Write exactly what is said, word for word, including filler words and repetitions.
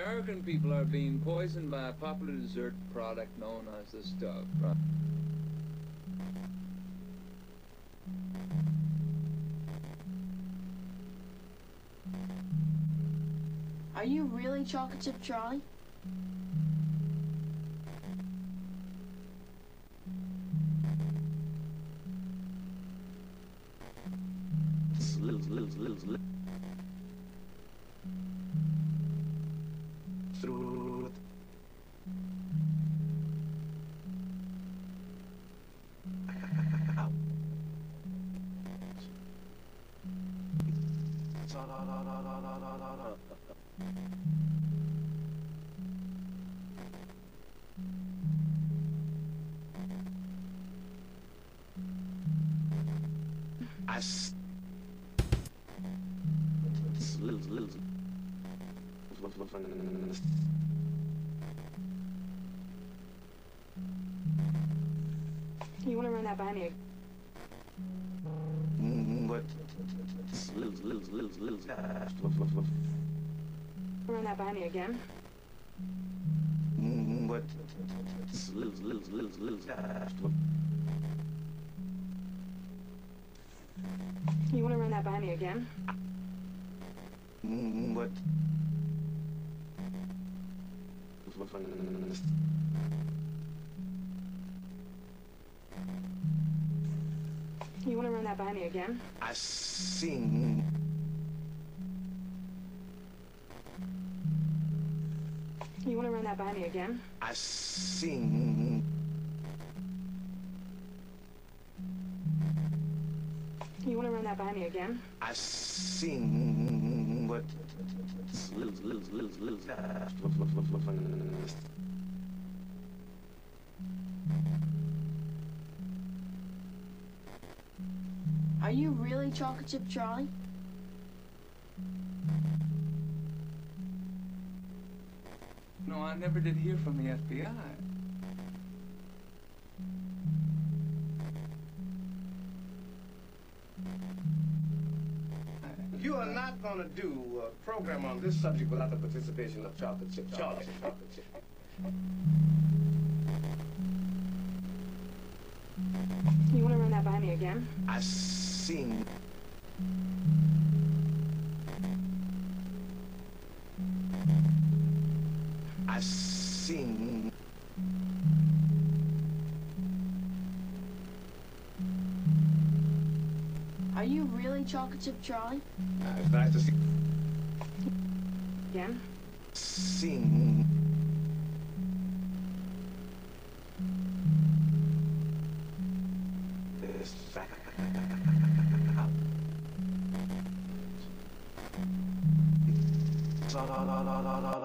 American people are being poisoned by a popular dessert product known as the stuff. Right? Are you really Chocolate Chip Charlie? I s You want to run that by me? But Run that by me again? But You want to run that by me again? But You want to run that by me again? I sing. You want to run that by me again? I sing. You want to run that by me again? I sing. But Are you really Chocolate Chip Charlie? No, I never did hear from the F B I. You are not going to do a program on this subject without the participation of Chocolate Chip Charlie. Chocolate Chip. You want to run that by me again? I sing. I sing. Are you really Chocolate Chip Charlie? Uh, it's nice to see. Again? Sing. This fact. La la la la la la.